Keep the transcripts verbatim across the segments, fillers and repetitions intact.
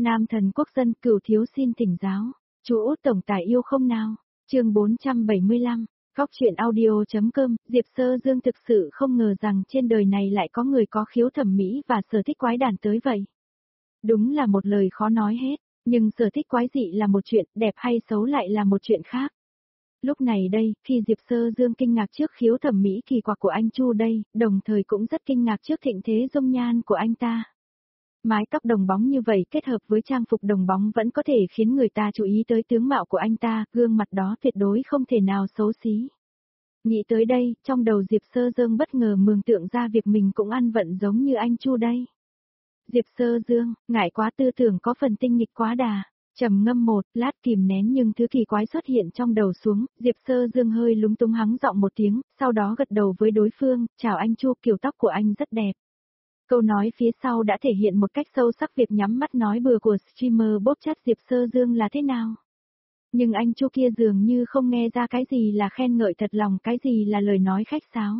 Nam thần quốc dân cửu thiếu xin thỉnh giáo. Chú Út tổng tài yêu không nào? Chương bốn trăm bảy mươi lăm. Góc truyện audio.com. Diệp Sơ Dương thực sự không ngờ rằng trên đời này lại có người có khiếu thẩm mỹ và sở thích quái đản tới vậy. Đúng là một lời khó nói hết, nhưng sở thích quái dị là một chuyện, đẹp hay xấu lại là một chuyện khác. Lúc này đây, khi Diệp Sơ Dương kinh ngạc trước khiếu thẩm mỹ kỳ quặc của anh Chu đây, đồng thời cũng rất kinh ngạc trước thịnh thế dung nhan của anh ta. Mái tóc đồng bóng như vậy kết hợp với trang phục đồng bóng vẫn có thể khiến người ta chú ý tới tướng mạo của anh ta, gương mặt đó tuyệt đối không thể nào xấu xí. Nghĩ tới đây, trong đầu Diệp Sơ Dương bất ngờ mường tượng ra việc mình cũng ăn vận giống như anh Chu đây. Diệp Sơ Dương, ngại quá, tư tưởng có phần tinh nghịch quá đà. Trầm ngâm một lát kìm nén nhưng thứ kỳ quái xuất hiện trong đầu xuống, Diệp Sơ Dương hơi lúng túng hắng giọng một tiếng, sau đó gật đầu với đối phương, chào anh Chu, kiểu tóc của anh rất đẹp. Câu nói phía sau đã thể hiện một cách sâu sắc việc nhắm mắt nói bừa của streamer bóp chát Diệp Sơ Dương là thế nào. Nhưng anh Chu kia dường như không nghe ra cái gì là khen ngợi thật lòng, cái gì là lời nói khách sáo.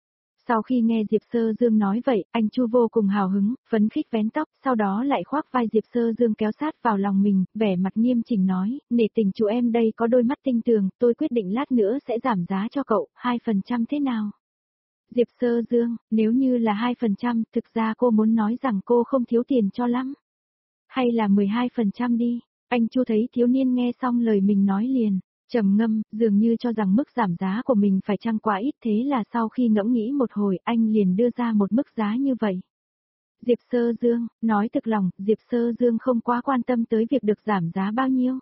Sau khi nghe Diệp Sơ Dương nói vậy, anh Chu vô cùng hào hứng, phấn khích vén tóc, sau đó lại khoác vai Diệp Sơ Dương kéo sát vào lòng mình, vẻ mặt nghiêm chỉnh nói, nể tình chú em đây có đôi mắt tinh tường, tôi quyết định lát nữa sẽ giảm giá cho cậu, hai phần trăm thế nào? Diệp Sơ Dương, nếu như là hai phần trăm, thực ra cô muốn nói rằng cô không thiếu tiền cho lắm. Hay là mười hai phần trăm đi, anh Chu thấy thiếu niên nghe xong lời mình nói liền. Trầm ngâm, dường như cho rằng mức giảm giá của mình phải chăng quá ít, thế là sau khi ngẫm nghĩ một hồi, anh liền đưa ra một mức giá như vậy. Diệp Sơ Dương, nói thực lòng, Diệp Sơ Dương không quá quan tâm tới việc được giảm giá bao nhiêu.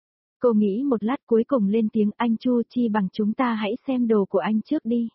Cô nghĩ một lát cuối cùng lên tiếng, anh Chu, chi bằng chúng ta hãy xem đồ của anh trước đi.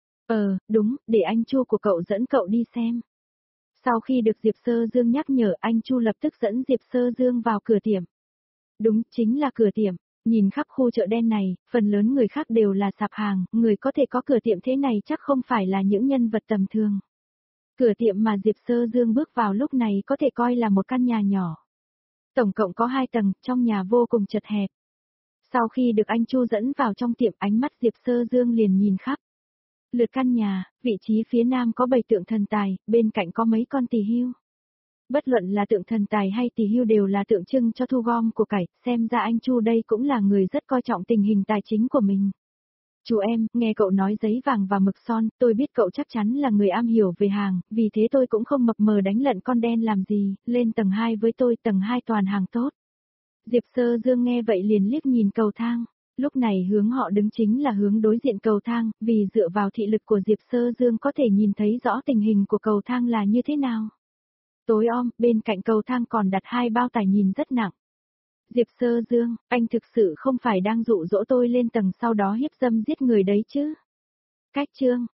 Ờ, đúng, để anh Chu của cậu dẫn cậu đi xem. Sau khi được Diệp Sơ Dương nhắc nhở, anh Chu lập tức dẫn Diệp Sơ Dương vào cửa tiệm. Đúng, chính là cửa tiệm. Nhìn khắp khu chợ đen này, phần lớn người khác đều là sạp hàng, người có thể có cửa tiệm thế này chắc không phải là những nhân vật tầm thường. Cửa tiệm mà Diệp Sơ Dương bước vào lúc này có thể coi là một căn nhà nhỏ. Tổng cộng có hai tầng, trong nhà vô cùng chật hẹp. Sau khi được anh Chu dẫn vào trong tiệm, ánh mắt Diệp Sơ Dương liền nhìn khắp. Lượt căn nhà, vị trí phía nam có bảy tượng thần tài, bên cạnh có mấy con tỳ hưu. Bất luận là tượng thần tài hay tỳ hưu đều là tượng trưng cho thu gom của cải, xem ra anh Chu đây cũng là người rất coi trọng tình hình tài chính của mình. Chú em, nghe cậu nói giấy vàng và mực son, tôi biết cậu chắc chắn là người am hiểu về hàng, vì thế tôi cũng không mập mờ đánh lận con đen làm gì, lên tầng hai với tôi, tầng hai toàn hàng tốt. Diệp Sơ Dương nghe vậy liền liếc nhìn cầu thang, lúc này hướng họ đứng chính là hướng đối diện cầu thang, vì dựa vào thị lực của Diệp Sơ Dương có thể nhìn thấy rõ tình hình của cầu thang là như thế nào. Tối om, bên cạnh cầu thang còn đặt hai bao tải nhìn rất nặng. Diệp Sơ Dương, anh thực sự không phải đang dụ dỗ tôi lên tầng sau đó hiếp dâm giết người đấy chứ? Cách chương,